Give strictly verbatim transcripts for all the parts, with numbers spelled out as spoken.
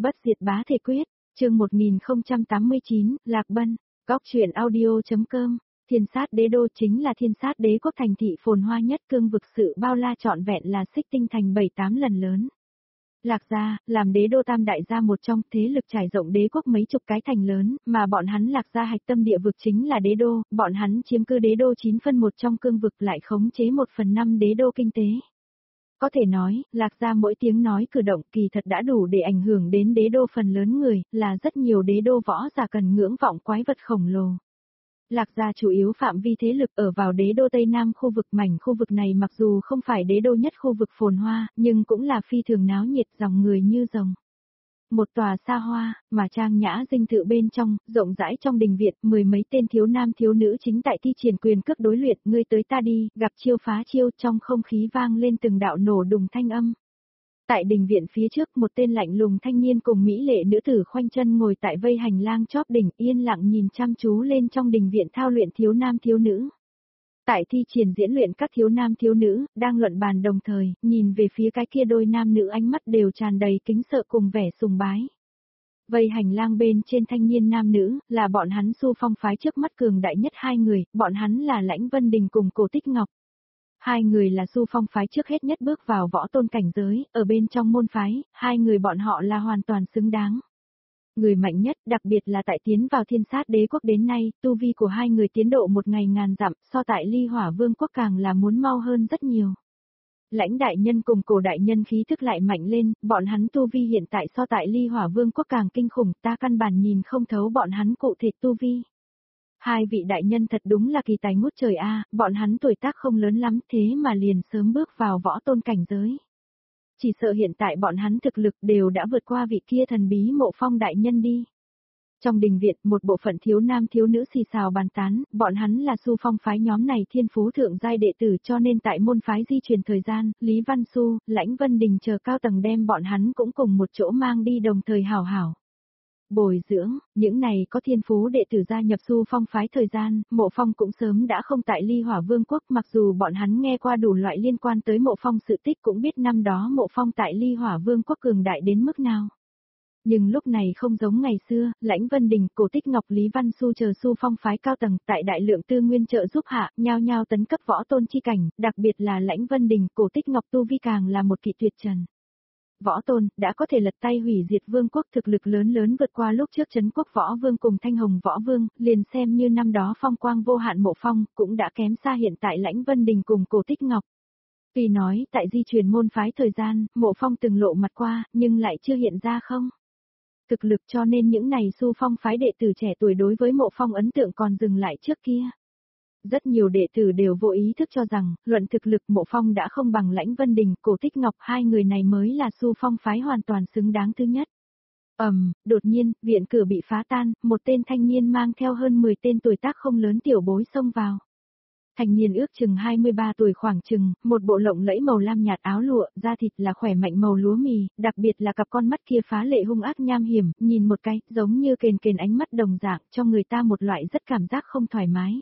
Bất diệt bá thể quyết, chương một nghìn không trăm tám mươi chín, Lạc Bân, góc truyện audio.com, Thiên Sát Đế Đô chính là Thiên Sát Đế quốc thành thị phồn hoa nhất cương vực, sự bao la trọn vẹn là Xích Tinh thành bảy tám lần lớn. Lạc gia, làm đế đô tam đại gia một trong, thế lực trải rộng đế quốc mấy chục cái thành lớn, mà bọn hắn Lạc gia hạch tâm địa vực chính là đế đô, bọn hắn chiếm cứ đế đô chín phân một trong cương vực, lại khống chế một phần năm đế đô kinh tế. Có thể nói, Lạc gia mỗi tiếng nói cử động kỳ thật đã đủ để ảnh hưởng đến đế đô phần lớn người, là rất nhiều đế đô võ giả cần ngưỡng vọng quái vật khổng lồ. Lạc gia chủ yếu phạm vi thế lực ở vào đế đô Tây Nam khu vực, mảnh khu vực này mặc dù không phải đế đô nhất khu vực phồn hoa, nhưng cũng là phi thường náo nhiệt, dòng người như rồng. Một tòa xa hoa, mà trang nhã dinh thự bên trong, rộng rãi trong đình viện, mười mấy tên thiếu nam thiếu nữ chính tại thi triển quyền cước đối luyện, ngươi tới ta đi, gặp chiêu phá chiêu, trong không khí vang lên từng đạo nổ đùng thanh âm. Tại đình viện phía trước, một tên lạnh lùng thanh niên cùng mỹ lệ nữ tử khoanh chân ngồi tại vây hành lang chóp đỉnh, yên lặng nhìn chăm chú lên trong đình viện thao luyện thiếu nam thiếu nữ. Tại thi triển diễn luyện, các thiếu nam thiếu nữ đang luận bàn đồng thời, nhìn về phía cái kia đôi nam nữ, ánh mắt đều tràn đầy kính sợ cùng vẻ sùng bái. Vây hành lang bên trên thanh niên nam nữ, là bọn hắn Xu Phong phái trước mắt cường đại nhất hai người, bọn hắn là Lãnh Vân Đình cùng Cổ Tích Ngọc. Hai người là Xu Phong phái trước hết nhất bước vào võ tôn cảnh giới, ở bên trong môn phái, hai người bọn họ là hoàn toàn xứng đáng. Người mạnh nhất, đặc biệt là tại tiến vào Thiên Sát Đế quốc đến nay, tu vi của hai người tiến độ một ngày ngàn dặm, so tại Ly Hỏa Vương quốc càng là muốn mau hơn rất nhiều. Lãnh đại nhân cùng Cổ đại nhân khí thức lại mạnh lên, bọn hắn tu vi hiện tại so tại Ly Hỏa Vương quốc càng kinh khủng, ta căn bản nhìn không thấu bọn hắn cụ thể tu vi. Hai vị đại nhân thật đúng là kỳ tài ngút trời a, bọn hắn tuổi tác không lớn lắm thế mà liền sớm bước vào võ tôn cảnh giới. Chỉ sợ hiện tại bọn hắn thực lực đều đã vượt qua vị kia thần bí Mộ Phong đại nhân đi. Trong đình viện, một bộ phận thiếu nam thiếu nữ xì xào bàn tán, bọn hắn là Xu Phong phái nhóm này thiên phú thượng giai đệ tử, cho nên tại môn phái di truyền thời gian, Lý Văn Xu, Lãnh Vân Đình chờ cao tầng đem bọn hắn cũng cùng một chỗ mang đi, đồng thời hảo hảo bồi dưỡng. Những này có thiên phú đệ tử gia nhập Xu Phong phái thời gian, Mộ Phong cũng sớm đã không tại Ly Hỏa Vương quốc, mặc dù bọn hắn nghe qua đủ loại liên quan tới Mộ Phong sự tích, cũng biết năm đó Mộ Phong tại Ly Hỏa Vương quốc cường đại đến mức nào. Nhưng lúc này không giống ngày xưa, Lãnh Vân Đình, Cổ Tích Ngọc, Lý Văn Xu chờ Xu Phong phái cao tầng tại đại lượng tư nguyên trợ giúp hạ, nhao nhao tấn cấp võ tôn chi cảnh, đặc biệt là Lãnh Vân Đình, Cổ Tích Ngọc tu vi càng là một kỳ tuyệt trần. Võ tôn, đã có thể lật tay hủy diệt vương quốc, thực lực lớn lớn vượt qua lúc trước Trấn Quốc Võ Vương cùng Thanh Hồng Võ Vương, liền xem như năm đó phong quang vô hạn Mộ Phong, cũng đã kém xa hiện tại Lãnh Vân Đình cùng Cổ Tích Ngọc. Tuy nói, tại di truyền môn phái thời gian, Mộ Phong từng lộ mặt qua, nhưng lại chưa hiện ra không thực lực, cho nên những này Xu Phong phái đệ tử trẻ tuổi đối với Mộ Phong ấn tượng còn dừng lại trước kia. Rất nhiều đệ tử đều vô ý thức cho rằng, luận thực lực Mộ Phong đã không bằng Lãnh Vân Đình, Cổ Tích Ngọc, hai người này mới là Xu Phong phái hoàn toàn xứng đáng thứ nhất. Ầm, um, đột nhiên, viện cửa bị phá tan, một tên thanh niên mang theo hơn mười tên tuổi tác không lớn tiểu bối xông vào. Thanh niên ước chừng hai mươi ba tuổi khoảng chừng, một bộ lộng lẫy màu lam nhạt áo lụa, da thịt là khỏe mạnh màu lúa mì, đặc biệt là cặp con mắt kia phá lệ hung ác nham hiểm, nhìn một cái, giống như kền kền ánh mắt đồng dạng, cho người ta một loại rất cảm giác không thoải mái.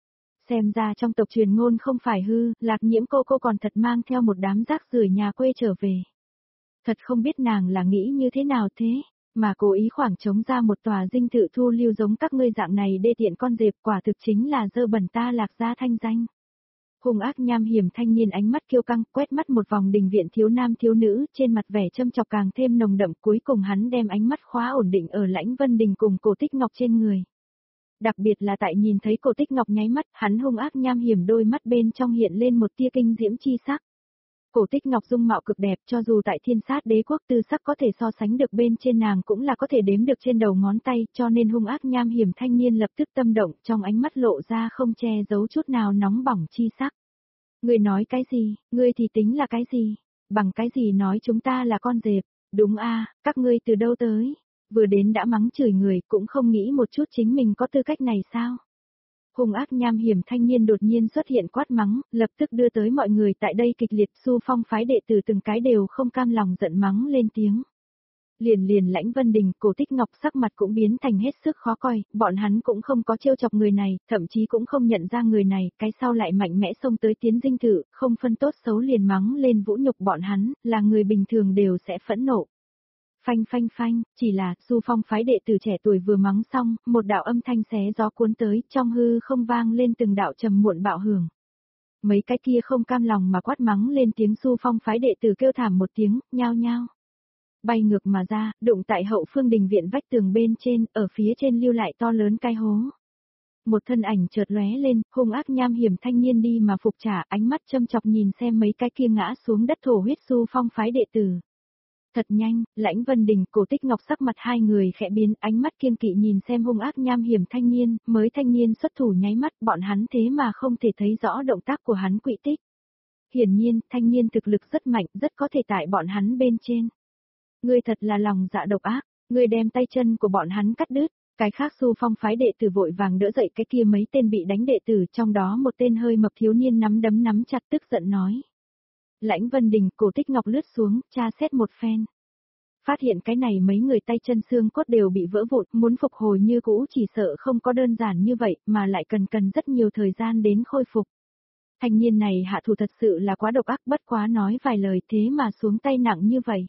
Xem ra trong tộc truyền ngôn không phải hư, Lạc Nhiễm cô cô còn thật mang theo một đám rác rưởi nhà quê trở về. Thật không biết nàng là nghĩ như thế nào thế, mà cố ý khoảng trống ra một tòa dinh thự thu lưu giống các ngươi dạng này đê tiện con dẹp, quả thực chính là dơ bẩn ta Lạc gia thanh danh. Hung ác nham hiểm thanh niên ánh mắt kiêu căng, quét mắt một vòng đình viện thiếu nam thiếu nữ, trên mặt vẻ châm chọc càng thêm nồng đậm, cuối cùng hắn đem ánh mắt khóa ổn định ở Lãnh Vân Đình cùng Cổ Tích Ngọc trên người. Đặc biệt là tại nhìn thấy Cổ Tích Ngọc nháy mắt, hắn hung ác nham hiểm đôi mắt bên trong hiện lên một tia kinh diễm chi sắc. Cổ Tích Ngọc dung mạo cực đẹp, cho dù tại Thiên Sát Đế quốc tư sắc có thể so sánh được bên trên nàng cũng là có thể đếm được trên đầu ngón tay, cho nên hung ác nham hiểm thanh niên lập tức tâm động, trong ánh mắt lộ ra không che giấu chút nào nóng bỏng chi sắc. Ngươi nói cái gì, ngươi thì tính là cái gì, bằng cái gì nói chúng ta là con dẹp, đúng a, các ngươi từ đâu tới? Vừa đến đã mắng chửi người, cũng không nghĩ một chút chính mình có tư cách này sao? Hung ác nham hiểm thanh niên đột nhiên xuất hiện quát mắng, lập tức đưa tới mọi người tại đây kịch liệt. Xu Phong phái đệ tử từng cái đều không cam lòng giận mắng lên tiếng. Liền liền Lãnh Vân Đình, Cổ Tích Ngọc sắc mặt cũng biến thành hết sức khó coi, bọn hắn cũng không có trêu chọc người này, thậm chí cũng không nhận ra người này, cái sau lại mạnh mẽ xông tới tiến dinh thự, không phân tốt xấu liền mắng lên vũ nhục bọn hắn, là người bình thường đều sẽ phẫn nộ. Phanh phanh phanh, chỉ là, Du Phong phái đệ tử trẻ tuổi vừa mắng xong, một đạo âm thanh xé gió cuốn tới, trong hư không vang lên từng đạo trầm muộn bạo hưởng. Mấy cái kia không cam lòng mà quát mắng lên tiếng Du Phong phái đệ tử kêu thảm một tiếng, nhao nhao. Bay ngược mà ra, đụng tại hậu phương đình viện vách tường bên trên, ở phía trên lưu lại to lớn cái hố. Một thân ảnh chợt lóe lên, hung ác nham hiểm thanh niên đi mà phục trả, ánh mắt châm chọc nhìn xem mấy cái kia ngã xuống đất thổ huyết Du Phong phái đệ tử. Thật nhanh, Lãnh Vân Đình, Cổ Tích Ngọc sắc mặt hai người khẽ biến, ánh mắt kiêng kỵ nhìn xem hung ác nham hiểm thanh niên, mới thanh niên xuất thủ nháy mắt, bọn hắn thế mà không thể thấy rõ động tác của hắn quỹ tích. Hiển nhiên, thanh niên thực lực rất mạnh, rất có thể tại bọn hắn bên trên. Ngươi thật là lòng dạ độc ác, ngươi đem tay chân của bọn hắn cắt đứt. Cái khác Du Phong phái đệ tử vội vàng đỡ dậy cái kia mấy tên bị đánh đệ tử, trong đó một tên hơi mập thiếu niên nắm đấm nắm chặt tức giận nói. Lãnh Vân Đình, Cổ Tích Ngọc lướt xuống, tra xét một phen. Phát hiện cái này mấy người tay chân xương cốt đều bị vỡ vụn, muốn phục hồi như cũ chỉ sợ không có đơn giản như vậy, mà lại cần cần rất nhiều thời gian đến khôi phục. Thanh niên này hạ thủ thật sự là quá độc ác, bất quá nói vài lời thế mà xuống tay nặng như vậy.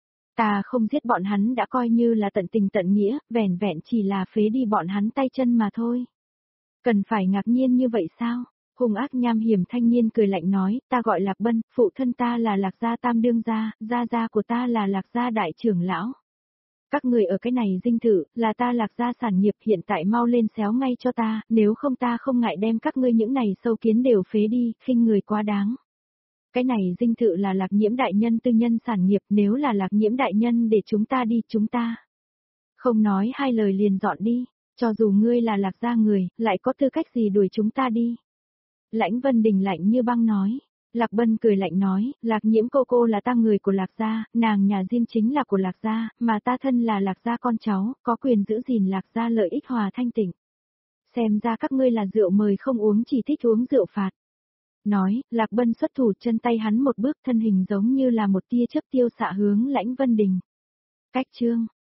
Ta không giết bọn hắn đã coi như là tận tình tận nghĩa, vẻn vẹn chỉ là phế đi bọn hắn tay chân mà thôi. Cần phải ngạc nhiên như vậy sao? Hung ác nham hiểm thanh niên cười lạnh nói, ta gọi Lạc Bân, phụ thân ta là Lạc gia tam đương gia, gia gia của ta là Lạc gia đại trưởng lão. Các người ở cái này dinh thự, là ta Lạc gia sản nghiệp, hiện tại mau lên xéo ngay cho ta, nếu không ta không ngại đem các ngươi những này sâu kiến đều phế đi, khinh người quá đáng. Cái này dinh thự là Lạc Nhiễm đại nhân tư nhân sản nghiệp, nếu là Lạc Nhiễm đại nhân để chúng ta đi, chúng ta. Không nói hai lời liền dọn đi, cho dù ngươi là Lạc gia người, lại có tư cách gì đuổi chúng ta đi. Lãnh Vân Đình lạnh như băng nói. Lạc Bân cười lạnh nói, Lạc Nhiễm cô cô là ta người của Lạc gia, nàng nhà riêng chính là của Lạc gia, mà ta thân là Lạc gia con cháu, có quyền giữ gìn Lạc gia lợi ích hòa thanh tịnh. Xem ra các ngươi là rượu mời không uống, chỉ thích uống rượu phạt. Nói, Lạc Bân xuất thủ, chân tay hắn một bước, thân hình giống như là một tia chớp tiêu xạ hướng Lãnh Vân Đình. Cách chương